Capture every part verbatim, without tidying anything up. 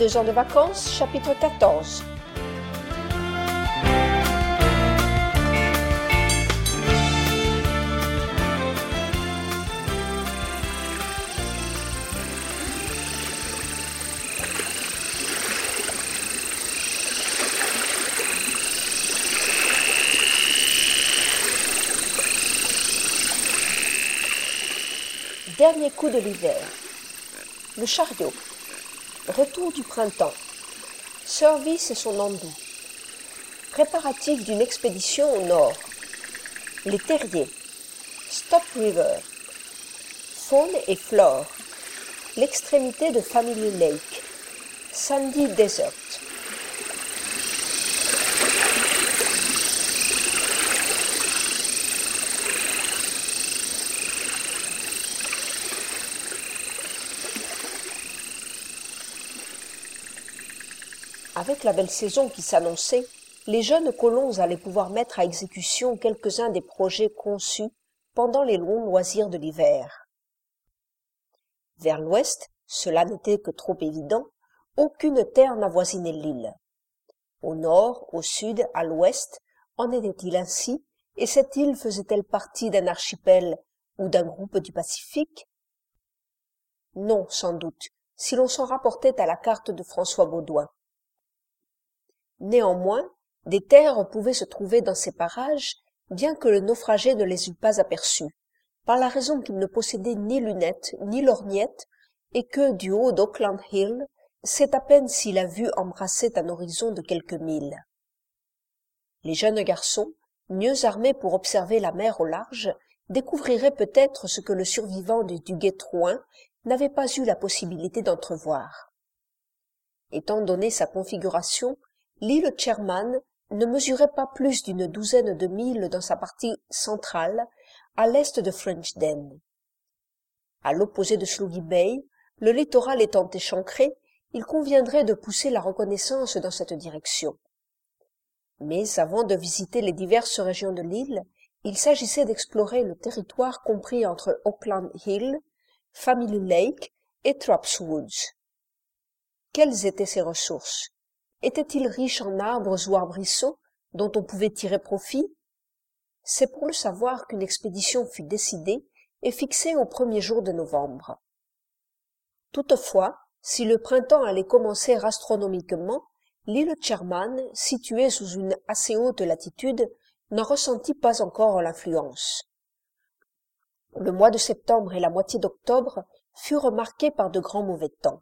Deux ans de vacances, chapitre quatorze. Dernier coup de l'hiver. Le chariot. Retour du printemps. Service et son endoux. Préparatifs d'une expédition au nord. Les terriers. Stop River. Faune et flore. L'extrémité de Family Lake. Sandy Desert. Avec la belle saison qui s'annonçait, les jeunes colons allaient pouvoir mettre à exécution quelques-uns des projets conçus pendant les longs loisirs de l'hiver. Vers l'ouest, cela n'était que trop évident, aucune terre n'avoisinait l'île. Au nord, au sud, à l'ouest, en était-il ainsi, et cette île faisait-elle partie d'un archipel ou d'un groupe du Pacifique? Non, sans doute, si l'on s'en rapportait à la carte de François Baudouin. Néanmoins, des terres pouvaient se trouver dans ces parages, bien que le naufragé ne les eût pas aperçues, par la raison qu'il ne possédait ni lunettes ni lorgnettes, et que, du haut d'Oakland Hill, c'est à peine si la vue embrassait un horizon de quelques milles. Les jeunes garçons, mieux armés pour observer la mer au large, découvriraient peut-être ce que le survivant du Duguay-Trouin n'avait pas eu la possibilité d'entrevoir. Étant donné sa configuration, l'île Sherman ne mesurait pas plus d'une douzaine de milles dans sa partie centrale, à l'est de Frenchden. À l'opposé de Sluggy Bay, le littoral étant échancré, il conviendrait de pousser la reconnaissance dans cette direction. Mais avant de visiter les diverses régions de l'île, il s'agissait d'explorer le territoire compris entre Oakland Hill, Family Lake et Trapp's Woods. Quelles étaient ses ressources? Était-il riche en arbres ou arbrisseaux dont on pouvait tirer profit? C'est pour le savoir qu'une expédition fut décidée et fixée au premier jour de novembre. Toutefois, si le printemps allait commencer astronomiquement, l'île Sherman, située sous une assez haute latitude, n'en ressentit pas encore l'influence. Le mois de septembre et la moitié d'octobre furent marqués par de grands mauvais temps.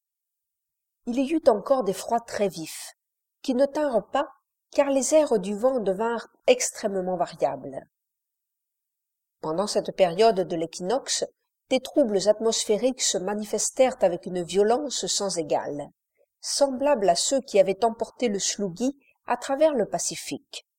Il y eut encore des froids très vifs, qui ne tinrent pas car les airs du vent devinrent extrêmement variables. Pendant cette période de l'équinoxe, des troubles atmosphériques se manifestèrent avec une violence sans égale, semblable à ceux qui avaient emporté le Sluggy à travers le Pacifique.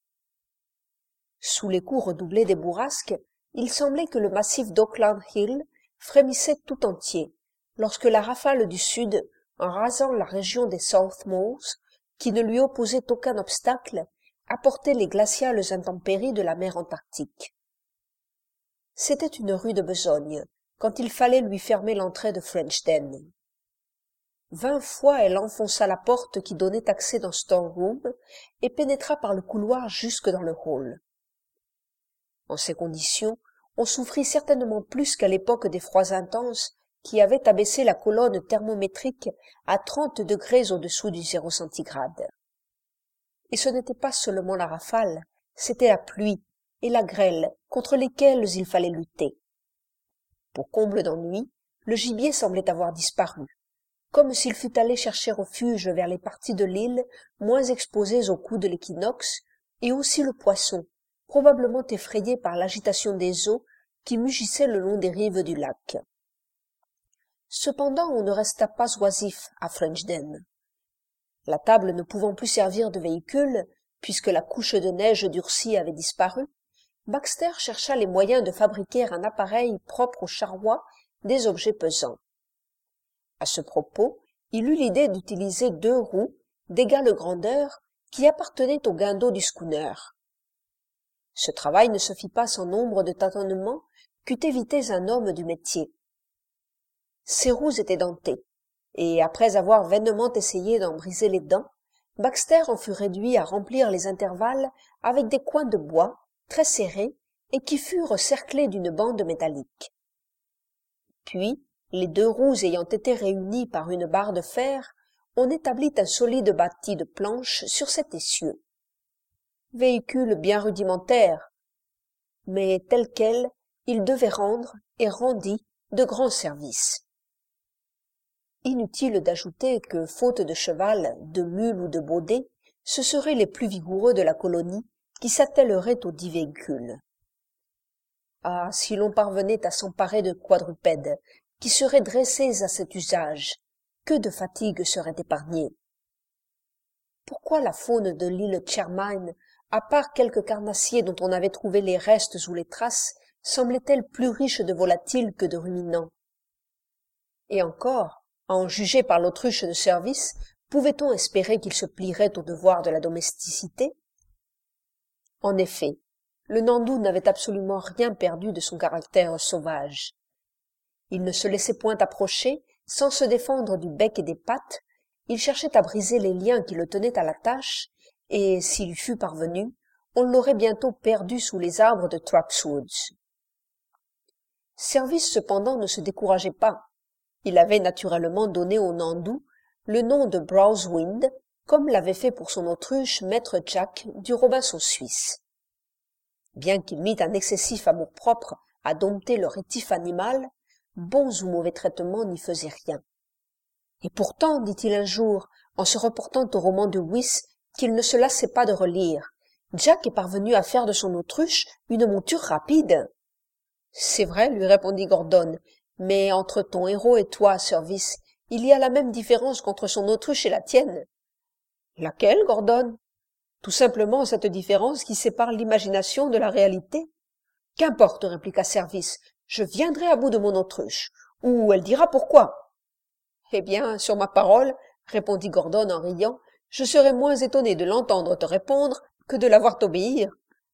Sous les coups redoublés des bourrasques, il semblait que le massif d'Oakland Hill frémissait tout entier, lorsque la rafale du sud, en rasant la région des South Moors, qui ne lui opposait aucun obstacle, apportait les glaciales intempéries de la mer Antarctique. C'était une rude besogne, quand il fallait lui fermer l'entrée de Frenchden. Vingt fois elle enfonça la porte qui donnait accès dans Storeroom et pénétra par le couloir jusque dans le hall. En ces conditions, on souffrit certainement plus qu'à l'époque des froids intenses qui avaient abaissé la colonne thermométrique à trente degrés au-dessous du zéro centigrade. Et ce n'était pas seulement la rafale, c'était la pluie et la grêle contre lesquelles il fallait lutter. Pour comble d'ennui, le gibier semblait avoir disparu, comme s'il fût allé chercher refuge vers les parties de l'île moins exposées aux coups de l'équinoxe, et aussi le poisson, probablement effrayé par l'agitation des eaux qui mugissaient le long des rives du lac. Cependant, on ne resta pas oisif à Frenchden. La table ne pouvant plus servir de véhicule, puisque la couche de neige durcie avait disparu, Baxter chercha les moyens de fabriquer un appareil propre au charroi des objets pesants. À ce propos, il eut l'idée d'utiliser deux roues d'égale grandeur qui appartenaient au guindeau du schooner. Ce travail ne se fit pas sans nombre de tâtonnements qu'eût évité un homme du métier. Ces roues étaient dentées, et après avoir vainement essayé d'en briser les dents, Baxter en fut réduit à remplir les intervalles avec des coins de bois, très serrés, et qui furent cerclés d'une bande métallique. Puis, les deux roues ayant été réunies par une barre de fer, on établit un solide bâti de planches sur cet essieu. Véhicule bien rudimentaire, mais tel quel, il devait rendre, et rendit, de grands services. Inutile d'ajouter que, faute de cheval, de mule ou de baudet, ce seraient les plus vigoureux de la colonie qui s'attelleraient aux dix véhicules. Ah, si l'on parvenait à s'emparer de quadrupèdes qui seraient dressés à cet usage, que de fatigues seraient épargnées. Pourquoi la faune de l'île Charmaine, à part quelques carnassiers dont on avait trouvé les restes ou les traces, semblait-elle plus riche de volatiles que de ruminants? Et encore, à en juger par l'autruche de service, pouvait-on espérer qu'il se plierait au devoir de la domesticité? En effet, le Nandou n'avait absolument rien perdu de son caractère sauvage. Il ne se laissait point approcher, sans se défendre du bec et des pattes, il cherchait à briser les liens qui le tenaient à la tâche, et, s'il y fût parvenu, on l'aurait bientôt perdu sous les arbres de Trapp's Woods. Service, cependant, ne se décourageait pas. Il avait naturellement donné au Nandou le nom de Browswind, comme l'avait fait pour son autruche maître Jack du Robinson suisse. Bien qu'il mît un excessif amour-propre à dompter le rétif animal, bons ou mauvais traitements n'y faisaient rien. Et pourtant, dit-il un jour, en se reportant au roman de Wyss qu'il ne se lassait pas de relire, Jack est parvenu à faire de son autruche une monture rapide. C'est vrai, lui répondit Gordon, mais entre ton héros et toi, Service, il y a la même différence qu'entre son autruche et la tienne. Laquelle, Gordon? Tout simplement cette différence qui sépare l'imagination de la réalité. Qu'importe, répliqua Service, je viendrai à bout de mon autruche, ou elle dira pourquoi. Eh bien, sur ma parole, répondit Gordon en riant, je serais moins étonné de l'entendre te répondre que de la voir t'obéir.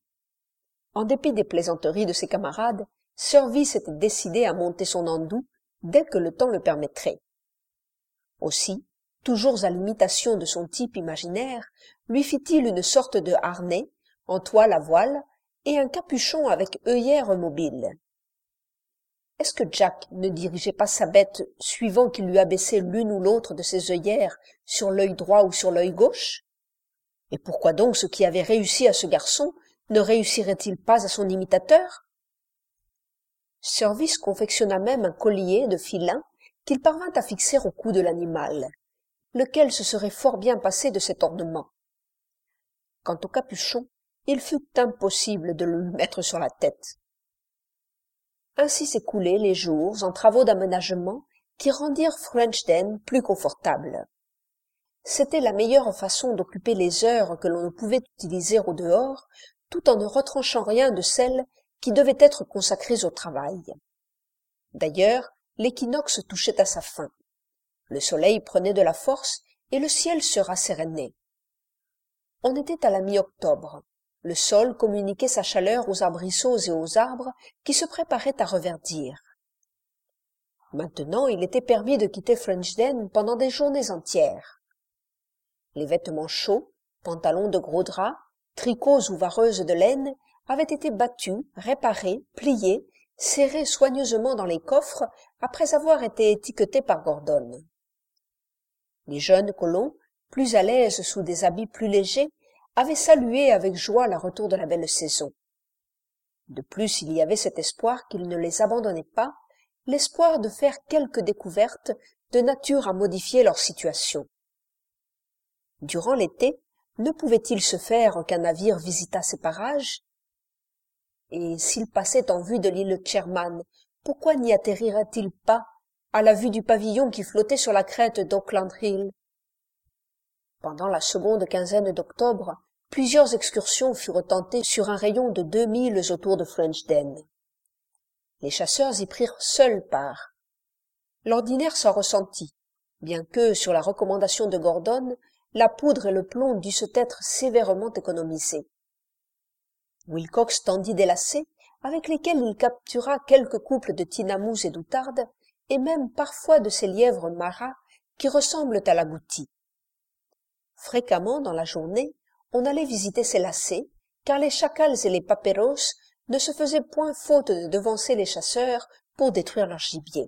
En dépit des plaisanteries de ses camarades, Service était décidé à monter son Nandou dès que le temps le permettrait. Aussi, toujours à l'imitation de son type imaginaire, lui fit-il une sorte de harnais, en toile à voile, et un capuchon avec œillères mobiles. Est-ce que Jack ne dirigeait pas sa bête suivant qu'il lui abaissait l'une ou l'autre de ses œillères sur l'œil droit ou sur l'œil gauche? Et pourquoi donc ce qui avait réussi à ce garçon ne réussirait-il pas à son imitateur? Service confectionna même un collier de filin qu'il parvint à fixer au cou de l'animal, lequel se serait fort bien passé de cet ornement. Quant au capuchon, il fut impossible de le lui mettre sur la tête. Ainsi s'écoulaient les jours en travaux d'aménagement qui rendirent Frenchden plus confortable. C'était la meilleure façon d'occuper les heures que l'on ne pouvait utiliser au dehors, tout en ne retranchant rien de celles qui devaient être consacrées au travail. D'ailleurs, l'équinoxe touchait à sa fin. Le soleil prenait de la force et le ciel se rassérénait. On était à la mi-octobre. Le sol communiquait sa chaleur aux arbrisseaux et aux arbres qui se préparaient à reverdir. Maintenant, il était permis de quitter Frenchden pendant des journées entières. Les vêtements chauds, pantalons de gros drap, tricots ou vareuses de laine avaient été battus, réparés, pliés, serrés soigneusement dans les coffres après avoir été étiquetés par Gordon. Les jeunes colons, plus à l'aise sous des habits plus légers, avaient salué avec joie le retour de la belle saison. De plus, il y avait cet espoir qu'ils ne les abandonnait pas, l'espoir de faire quelques découvertes de nature à modifier leur situation. Durant l'été, ne pouvait-il se faire qu'un navire visitât ces parages? Et s'il passait en vue de l'île Sherman, pourquoi n'y atterrirait-il pas, à la vue du pavillon qui flottait sur la crête d'Auckland Hill? Pendant la seconde quinzaine d'octobre, plusieurs excursions furent tentées sur un rayon de deux milles autour de Frenchden. Les chasseurs y prirent seuls part. L'ordinaire s'en ressentit, bien que, sur la recommandation de Gordon, la poudre et le plomb dussent être sévèrement économisés. Wilcox tendit des lacets, avec lesquels il captura quelques couples de tinamous et d'outardes, et même parfois de ces lièvres maras qui ressemblent à l'agouti. Fréquemment dans la journée, on allait visiter ces lacets, car les chacals et les paperos ne se faisaient point faute de devancer les chasseurs pour détruire leur gibier.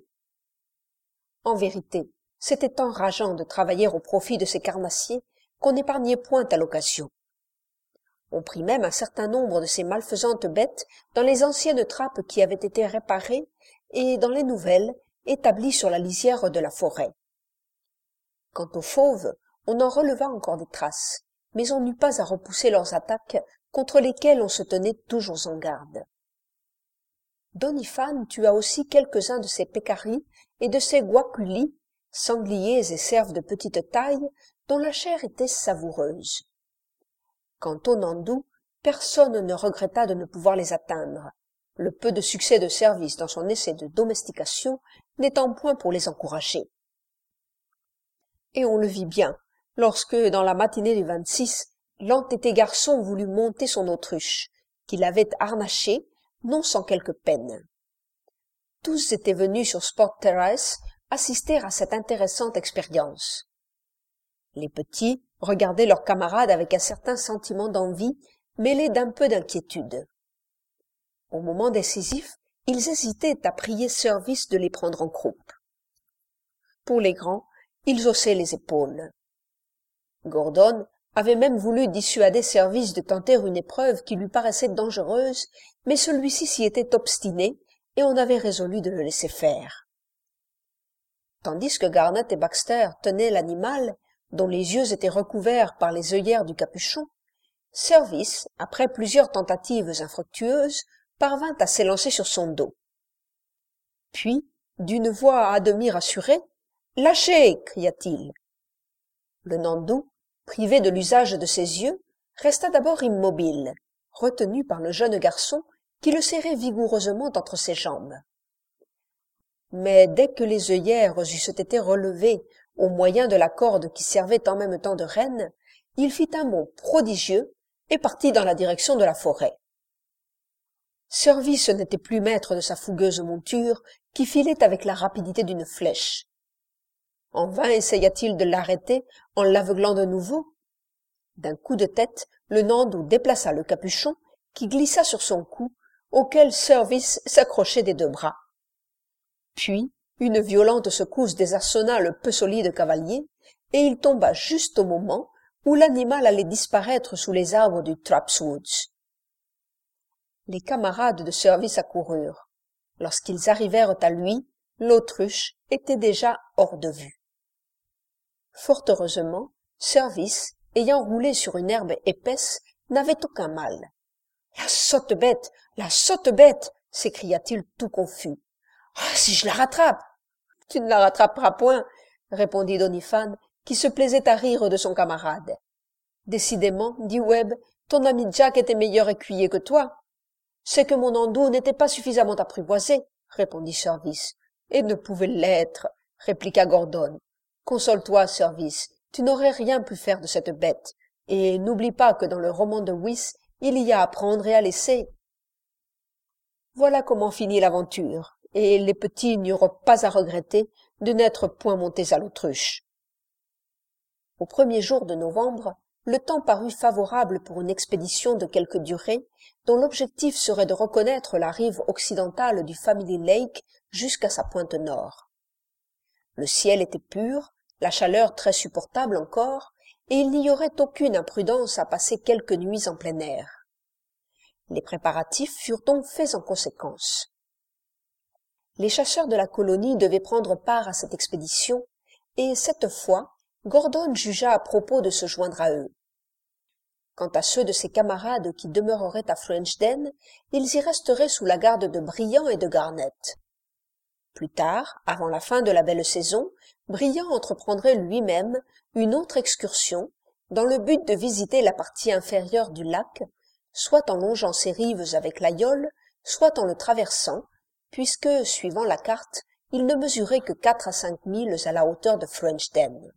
En vérité, c'était enrageant de travailler au profit de ces carnassiers qu'on n'épargnait point à l'occasion. On prit même un certain nombre de ces malfaisantes bêtes dans les anciennes trappes qui avaient été réparées et dans les nouvelles établies sur la lisière de la forêt. Quant aux fauves, on en releva encore des traces, mais on n'eut pas à repousser leurs attaques contre lesquelles on se tenait toujours en garde. Doniphan tua aussi quelques-uns de ces pécaris et de ces guaculis, sangliers et cerfs de petite taille, dont la chair était savoureuse. Quant aux nandous, personne ne regretta de ne pouvoir les atteindre, le peu de succès de Service dans son essai de domestication n'étant point pour les encourager. Et on le vit bien, lorsque, dans la matinée du vingt-six, l'entêté garçon voulut monter son autruche, qu'il avait harnachée, non sans quelque peine. Tous étaient venus sur Sport Terrace assister à cette intéressante expérience. Les petits regardaient leurs camarades avec un certain sentiment d'envie mêlé d'un peu d'inquiétude. Au moment décisif, ils hésitaient à prier Service de les prendre en croupe. Pour les grands, ils haussaient les épaules. Gordon avait même voulu dissuader Service de tenter une épreuve qui lui paraissait dangereuse, mais celui-ci s'y était obstiné et on avait résolu de le laisser faire. Tandis que Garnet et Baxter tenaient l'animal, dont les yeux étaient recouverts par les œillères du capuchon, Service, après plusieurs tentatives infructueuses, parvint à s'élancer sur son dos. Puis, d'une voix à demi rassurée, « Lâchez !» cria-t-il. Le nandou, privé de l'usage de ses yeux, resta d'abord immobile, retenu par le jeune garçon qui le serrait vigoureusement entre ses jambes. Mais dès que les œillères eussent été relevées au moyen de la corde qui servait en même temps de rêne, il fit un bond prodigieux et partit dans la direction de la forêt. Service n'était plus maître de sa fougueuse monture, qui filait avec la rapidité d'une flèche. En vain essaya-t-il de l'arrêter en l'aveuglant de nouveau. D'un coup de tête, le nandou déplaça le capuchon, qui glissa sur son cou, auquel Service s'accrochait des deux bras. Puis, une violente secousse désarçonna le peu solide cavalier, et il tomba juste au moment où l'animal allait disparaître sous les arbres du Trapswoods. Les camarades de Service accoururent. Lorsqu'ils arrivèrent à lui, l'autruche était déjà hors de vue. Fort heureusement, Service, ayant roulé sur une herbe épaisse, n'avait aucun mal. « La sotte bête! La sotte bête !» s'écria-t-il tout confus. « Ah, si je la rattrape !»« Tu ne la rattraperas point, » répondit Doniphan, qui se plaisait à rire de son camarade. « Décidément, dit Webb, ton ami Jack était meilleur écuyer que toi. »« C'est que mon nandou n'était pas suffisamment apprivoisé, » répondit Service. « Et ne pouvait l'être, » répliqua Gordon. « Console-toi, Service, tu n'aurais rien pu faire de cette bête, et n'oublie pas que dans le roman de Wyss, il y a à prendre et à laisser. » Voilà comment finit l'aventure, et les petits n'eurent pas à regretter de n'être point montés à l'autruche. Au premier jour de novembre, le temps parut favorable pour une expédition de quelque durée, dont l'objectif serait de reconnaître la rive occidentale du Family Lake jusqu'à sa pointe nord. Le ciel était pur, la chaleur très supportable encore, et il n'y aurait aucune imprudence à passer quelques nuits en plein air. Les préparatifs furent donc faits en conséquence. Les chasseurs de la colonie devaient prendre part à cette expédition, et cette fois, Gordon jugea à propos de se joindre à eux. Quant à ceux de ses camarades qui demeureraient à Frenchden, ils y resteraient sous la garde de Briand et de Garnet. Plus tard, avant la fin de la belle saison, Briand entreprendrait lui-même une autre excursion dans le but de visiter la partie inférieure du lac, soit en longeant ses rives avec l'aïeul, soit en le traversant, puisque, suivant la carte, il ne mesurait que quatre à cinq milles à la hauteur de Frenchden.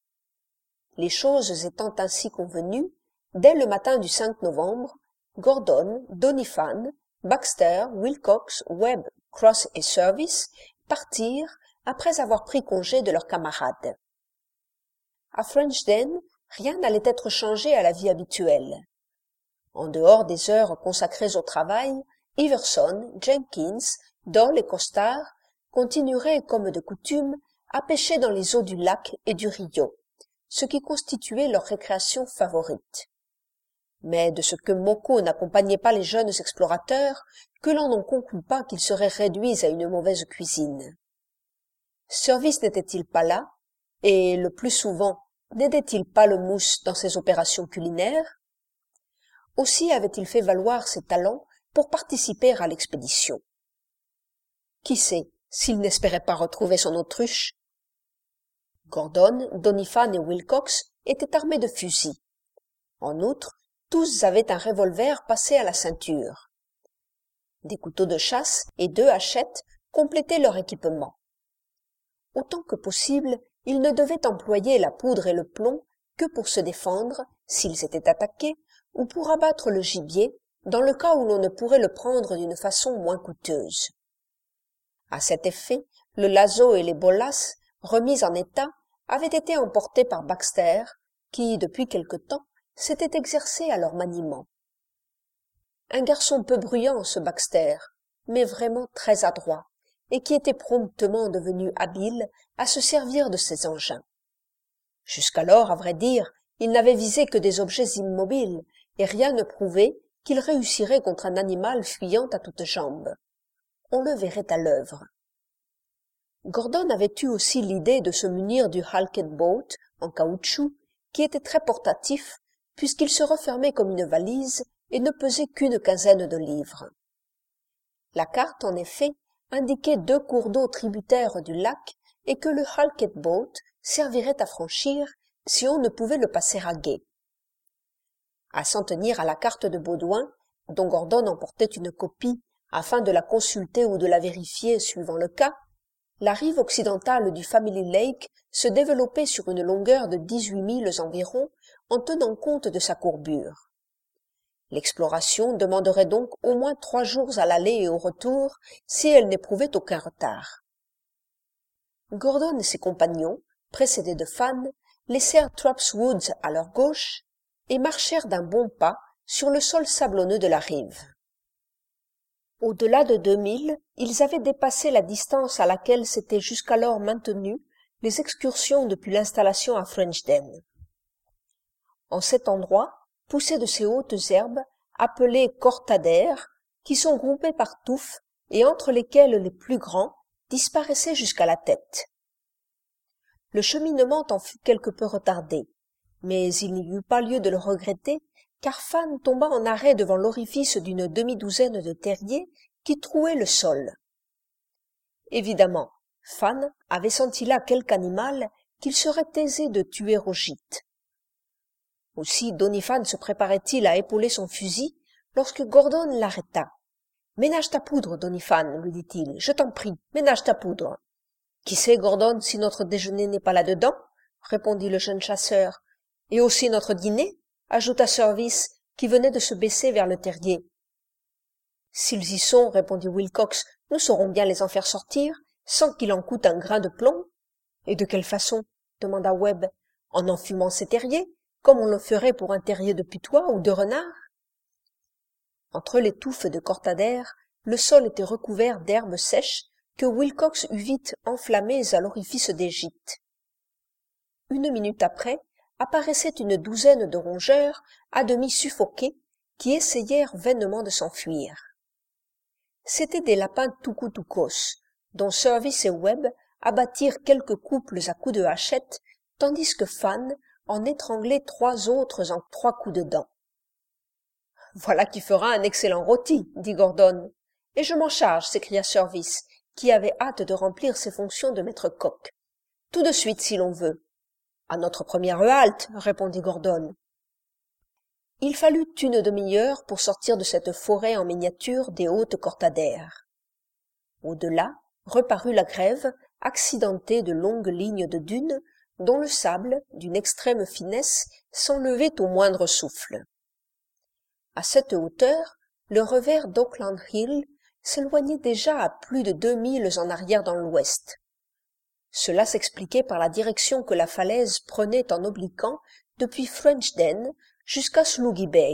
Les choses étant ainsi convenues, dès le matin du cinq novembre, Gordon, Doniphan, Baxter, Wilcox, Webb, Cross et Service partirent après avoir pris congé de leurs camarades. à Frenchden, rien n'allait être changé à la vie habituelle. En dehors des heures consacrées au travail, Everson, Jenkins, Doll et Costard continueraient, comme de coutume, à pêcher dans les eaux du lac et du Rio, ce qui constituait leur récréation favorite. Mais de ce que Moko n'accompagnait pas les jeunes explorateurs, que l'on n'en conclut pas qu'ils seraient réduits à une mauvaise cuisine. Service n'était-il pas là, et le plus souvent, n'aidait-il pas le mousse dans ses opérations culinaires? Aussi avait-il fait valoir ses talents pour participer à l'expédition. Qui sait s'il n'espérait pas retrouver son autruche? Gordon, Doniphan et Wilcox étaient armés de fusils. En outre, tous avaient un revolver passé à la ceinture. Des couteaux de chasse et deux hachettes complétaient leur équipement. Autant que possible, ils ne devaient employer la poudre et le plomb que pour se défendre, s'ils étaient attaqués, ou pour abattre le gibier, dans le cas où l'on ne pourrait le prendre d'une façon moins coûteuse. À cet effet, le lazo et les bolas, remis en état, avaient été emportés par Baxter, qui, depuis quelque temps, s'était exercé à leur maniement. Un garçon peu bruyant, ce Baxter, mais vraiment très adroit, et qui était promptement devenu habile à se servir de ces engins. Jusqu'alors, à vrai dire, il n'avait visé que des objets immobiles, et rien ne prouvait qu'il réussirait contre un animal fuyant à toutes jambes. On le verrait à l'œuvre. Gordon avait eu aussi l'idée de se munir du Halkett Boat en caoutchouc, qui était très portatif, puisqu'il se refermait comme une valise et ne pesait qu'une quinzaine de livres. La carte, en effet, indiquait deux cours d'eau tributaires du lac et que le Halkett Boat servirait à franchir si on ne pouvait le passer à gué. À s'en tenir à la carte de Baudouin, dont Gordon emportait une copie afin de la consulter ou de la vérifier suivant le cas, la rive occidentale du Family Lake se développait sur une longueur de dix-huit milles environ en tenant compte de sa courbure. L'exploration demanderait donc au moins trois jours à l'aller et au retour si elle n'éprouvait aucun retard. Gordon et ses compagnons, précédés de Fan, laissèrent Trapp's Woods à leur gauche et marchèrent d'un bon pas sur le sol sablonneux de la rive. Au-delà de deux milles, ils avaient dépassé la distance à laquelle s'étaient jusqu'alors maintenues les excursions depuis l'installation à Frenchden. En cet endroit, poussaient de ces hautes herbes, appelées cortadères, qui sont groupées par touffes et entre lesquelles les plus grands disparaissaient jusqu'à la tête. Le cheminement en fut quelque peu retardé, mais il n'y eut pas lieu de le regretter, car Fan tomba en arrêt devant l'orifice d'une demi-douzaine de terriers qui trouaient le sol. Évidemment, Fan avait senti là quelque animal qu'il serait aisé de tuer au gîte. Aussi Doniphan se préparait-il à épauler son fusil lorsque Gordon l'arrêta. « Ménage ta poudre, Doniphan, lui dit-il, je t'en prie, ménage ta poudre. »« Qui sait, Gordon, si notre déjeuner n'est pas là-dedans ?» répondit le jeune chasseur. « Et aussi notre dîner ?» ajouta Service, qui venait de se baisser vers le terrier. « S'ils y sont, répondit Wilcox, nous saurons bien les en faire sortir, sans qu'il en coûte un grain de plomb. »« Et de quelle façon ?» demanda Webb. « En enfumant ces terriers, comme on le ferait pour un terrier de putois ou de renard ?» Entre les touffes de cortadères, le sol était recouvert d'herbes sèches que Wilcox eut vite enflammées à l'orifice des gîtes. Une minute après, apparaissait une douzaine de rongeurs, à demi suffoqués, qui essayèrent vainement de s'enfuir. C'étaient des lapins tucutucos, dont Service et Webb abattirent quelques couples à coups de hachette, tandis que Fan en étranglait trois autres en trois coups de dents. « Voilà qui fera un excellent rôti, dit Gordon. « Et je m'en charge, s'écria Service, qui avait hâte de remplir ses fonctions de maître-coq. « Tout de suite, si l'on veut. »« À notre première halte, répondit Gordon. Il fallut une demi-heure pour sortir de cette forêt en miniature des hautes cortadères. Au-delà, reparut la grève, accidentée de longues lignes de dunes, dont le sable, d'une extrême finesse, s'enlevait au moindre souffle. À cette hauteur, le revers d'Auckland Hill s'éloignait déjà à plus de deux milles en arrière dans l'ouest. Cela s'expliquait par la direction que la falaise prenait en obliquant depuis French Den jusqu'à Sloogy Bay.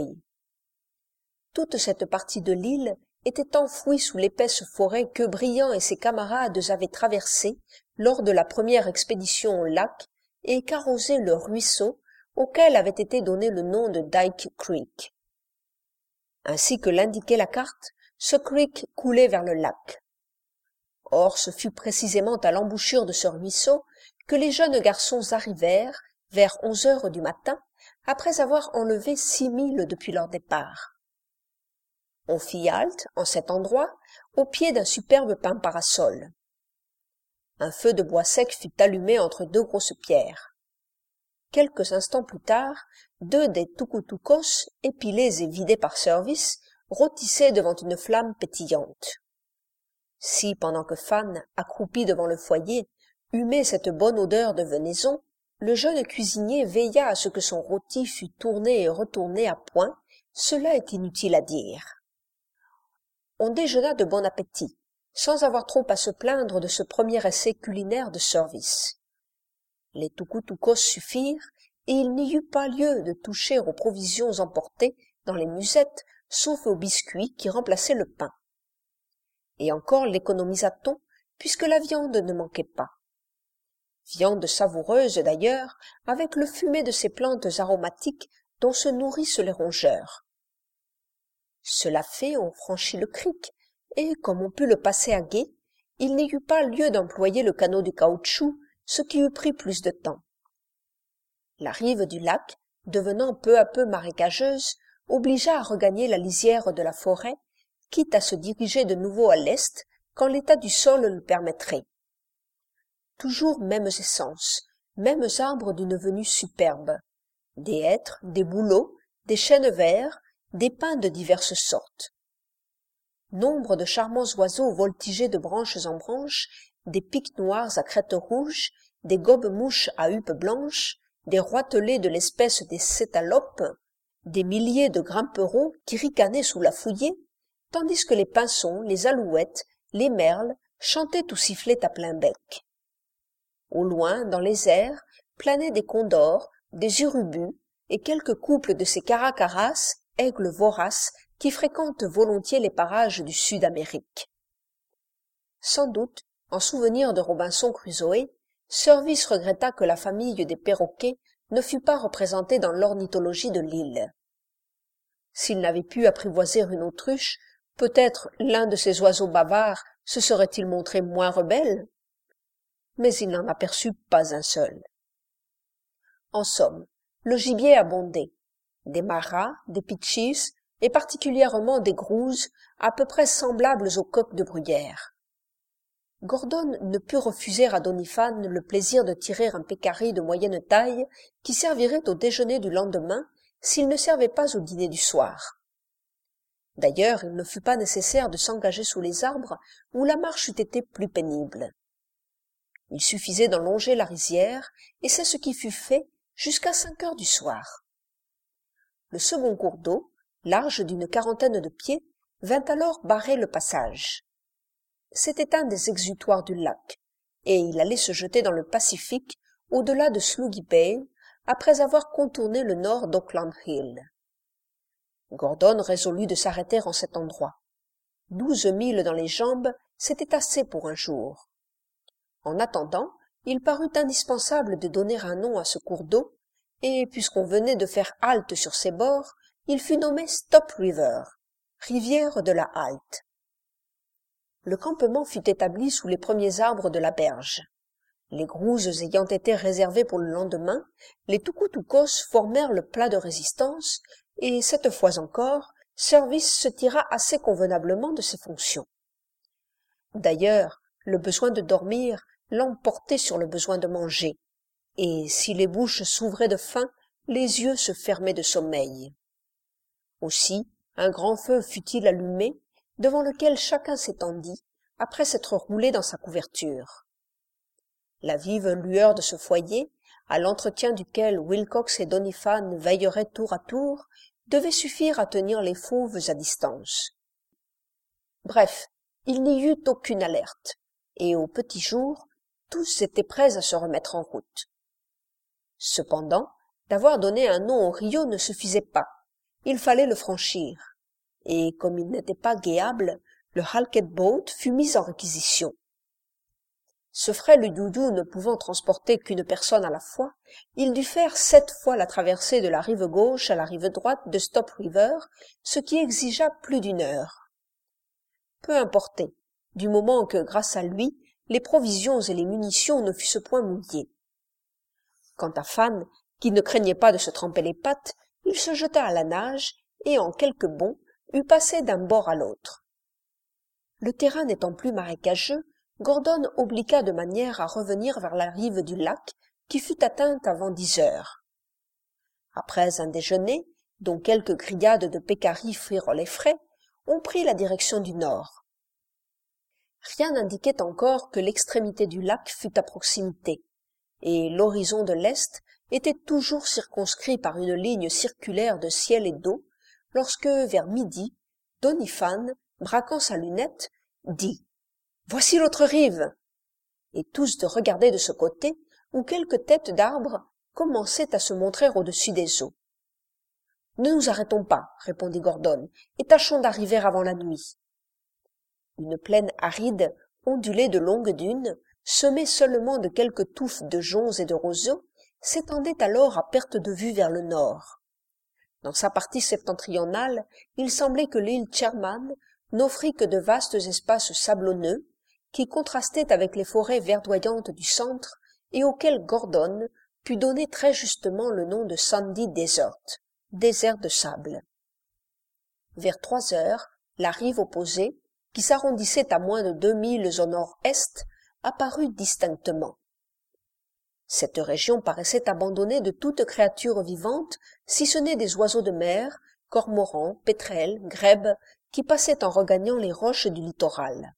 Toute cette partie de l'île était enfouie sous l'épaisse forêt que Briand et ses camarades avaient traversée lors de la première expédition au lac et qu'arrosait le ruisseau auquel avait été donné le nom de Dyke Creek. Ainsi que l'indiquait la carte, ce creek coulait vers le lac. Or, ce fut précisément à l'embouchure de ce ruisseau que les jeunes garçons arrivèrent, vers onze heures du matin, après avoir enlevé six milles depuis leur départ. On fit halte, en cet endroit, au pied d'un superbe pin parasol. Un feu de bois sec fut allumé entre deux grosses pierres. Quelques instants plus tard, deux des tucutucos, épilés et vidés par service, rôtissaient devant une flamme pétillante. Si, pendant que Fan, accroupi devant le foyer, humait cette bonne odeur de venaison, le jeune cuisinier veilla à ce que son rôti fût tourné et retourné à point, cela est inutile à dire. On déjeuna de bon appétit, sans avoir trop à se plaindre de ce premier essai culinaire de service. Les tucutucos suffirent, et il n'y eut pas lieu de toucher aux provisions emportées dans les musettes, sauf aux biscuits qui remplaçaient le pain. Et encore l'économisa-t-on, puisque la viande ne manquait pas. Viande savoureuse d'ailleurs, avec le fumet de ces plantes aromatiques dont se nourrissent les rongeurs. Cela fait, on franchit le crick, et comme on put le passer à gué, il n'y eut pas lieu d'employer le canot du caoutchouc, ce qui eût pris plus de temps. La rive du lac, devenant peu à peu marécageuse, obligea à regagner la lisière de la forêt, quitte à se diriger de nouveau à l'est, quand l'état du sol le permettrait. Toujours mêmes essences, mêmes arbres d'une venue superbe, des hêtres, des bouleaux, des chênes verts, des pins de diverses sortes. Nombre de charmants oiseaux voltigeaient de branches en branches, des pics noirs à crête rouge, des gobe-mouches à huppes blanches, des roitelets de l'espèce des cétalopes, des milliers de grimpereaux qui ricanaient sous la fouillée, tandis que les pinsons, les alouettes, les merles chantaient ou sifflaient à plein bec. Au loin, dans les airs, planaient des condors, des urubus et quelques couples de ces caracaras, aigles voraces, qui fréquentent volontiers les parages du Sud-Amérique. Sans doute, en souvenir de Robinson Crusoé, Service regretta que la famille des perroquets ne fût pas représentée dans l'ornithologie de l'île. S'il n'avait pu apprivoiser une autruche, peut-être l'un de ces oiseaux bavards se serait-il montré moins rebelle, mais il n'en aperçut pas un seul. En somme, le gibier abondait, des maras, des pitchis, et particulièrement des grouses, à peu près semblables aux coqs de bruyère. Gordon ne put refuser à Doniphan le plaisir de tirer un pécari de moyenne taille qui servirait au déjeuner du lendemain s'il ne servait pas au dîner du soir. D'ailleurs, il ne fut pas nécessaire de s'engager sous les arbres où la marche eût été plus pénible. Il suffisait d'en longer la rizière, et c'est ce qui fut fait jusqu'à cinq heures du soir. Le second cours d'eau, large d'une quarantaine de pieds, vint alors barrer le passage. C'était un des exutoires du lac, et il allait se jeter dans le Pacifique, au-delà de Sloogy Bay, après avoir contourné le nord d'Auckland Hill. Gordon résolut de s'arrêter en cet endroit. Douze milles dans les jambes, c'était assez pour un jour. En attendant, il parut indispensable de donner un nom à ce cours d'eau, et puisqu'on venait de faire halte sur ses bords, il fut nommé Stop River, rivière de la halte. Le campement fut établi sous les premiers arbres de la berge. Les grouses ayant été réservées pour le lendemain, les tucutucos formèrent le plat de résistance, et cette fois encore, Service se tira assez convenablement de ses fonctions. D'ailleurs, le besoin de dormir l'emportait sur le besoin de manger, et si les bouches s'ouvraient de faim, les yeux se fermaient de sommeil. Aussi, un grand feu fut-il allumé, devant lequel chacun s'étendit, après s'être roulé dans sa couverture. La vive lueur de ce foyer, à l'entretien duquel Wilcox et Doniphan veilleraient tour à tour, devait suffire à tenir les fauves à distance. Bref, il n'y eut aucune alerte, et au petit jour, tous étaient prêts à se remettre en route. Cependant, d'avoir donné un nom au rio ne suffisait pas. Il fallait le franchir. Et comme il n'était pas guéable, le Halkett Boat fut mis en réquisition. Ce frêle doudou ne pouvant transporter qu'une personne à la fois, il dut faire sept fois la traversée de la rive gauche à la rive droite de Stop River, ce qui exigea plus d'une heure. Peu importait, du moment que, grâce à lui, les provisions et les munitions ne fussent point mouillées. Quant à Fan, qui ne craignait pas de se tremper les pattes, il se jeta à la nage et, en quelques bonds, eut passé d'un bord à l'autre. Le terrain n'étant plus marécageux, Gordon obligua de manière à revenir vers la rive du lac, qui fut atteinte avant dix heures. Après un déjeuner, dont quelques grillades de pécaris firent les frais, on prit la direction du nord. Rien n'indiquait encore que l'extrémité du lac fût à proximité, et l'horizon de l'est était toujours circonscrit par une ligne circulaire de ciel et d'eau, lorsque, vers midi, Doniphan, braquant sa lunette, dit « Voici l'autre rive !» et tous de regarder de ce côté où quelques têtes d'arbres commençaient à se montrer au-dessus des eaux. « Ne nous arrêtons pas, » répondit Gordon, « et tâchons d'arriver avant la nuit. » Une plaine aride, ondulée de longues dunes, semée seulement de quelques touffes de joncs et de roseaux, s'étendait alors à perte de vue vers le nord. Dans sa partie septentrionale, il semblait que l'île Sherman n'offrit que de vastes espaces sablonneux, qui contrastaient avec les forêts verdoyantes du centre et auxquelles Gordon put donner très justement le nom de Sandy Desert, désert de sable. Vers trois heures, la rive opposée, qui s'arrondissait à moins de deux milles au nord-est, apparut distinctement. Cette région paraissait abandonnée de toute créature vivante, si ce n'est des oiseaux de mer, cormorans, pétrels, grèbes, qui passaient en regagnant les roches du littoral.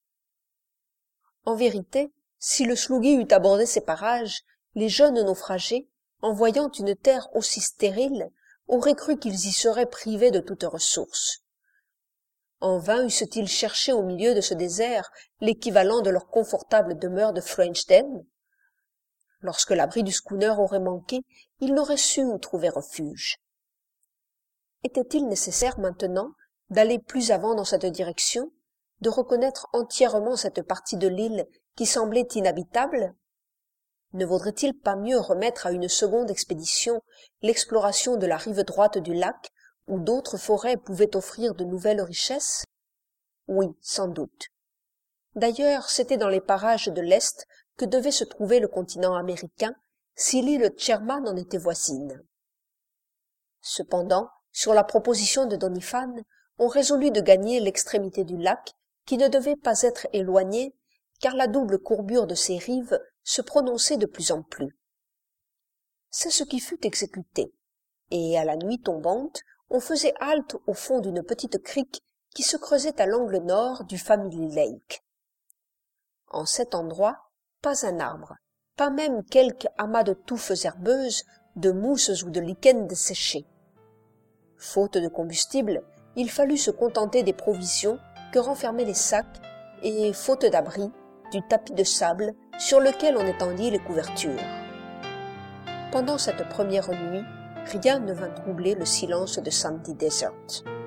En vérité, si le Sloogy eût abordé ces parages, les jeunes naufragés, en voyant une terre aussi stérile, auraient cru qu'ils y seraient privés de toute ressource. En vain eussent-ils cherché au milieu de ce désert l'équivalent de leur confortable demeure de French Den. Lorsque l'abri du schooner aurait manqué, ils n'auraient su où trouver refuge. Était-il nécessaire maintenant d'aller plus avant dans cette direction, de reconnaître entièrement cette partie de l'île qui semblait inhabitable? Ne vaudrait-il pas mieux remettre à une seconde expédition l'exploration de la rive droite du lac, où d'autres forêts pouvaient offrir de nouvelles richesses? Oui, sans doute. D'ailleurs, c'était dans les parages de l'Est que devait se trouver le continent américain, si l'île Sherman en était voisine. Cependant, sur la proposition de Doniphan, on résolut de gagner l'extrémité du lac, qui ne devait pas être éloignée, car la double courbure de ses rives se prononçait de plus en plus. C'est ce qui fut exécuté, et à la nuit tombante, on faisait halte au fond d'une petite crique qui se creusait à l'angle nord du Family Lake. En cet endroit, pas un arbre, pas même quelque amas de touffes herbeuses, de mousses ou de lichens desséchés. Faute de combustible, il fallut se contenter des provisions que renfermaient les sacs et, faute d'abri, du tapis de sable sur lequel on étendit les couvertures. Pendant cette première nuit, rien ne vint troubler le silence de Sandy Desert.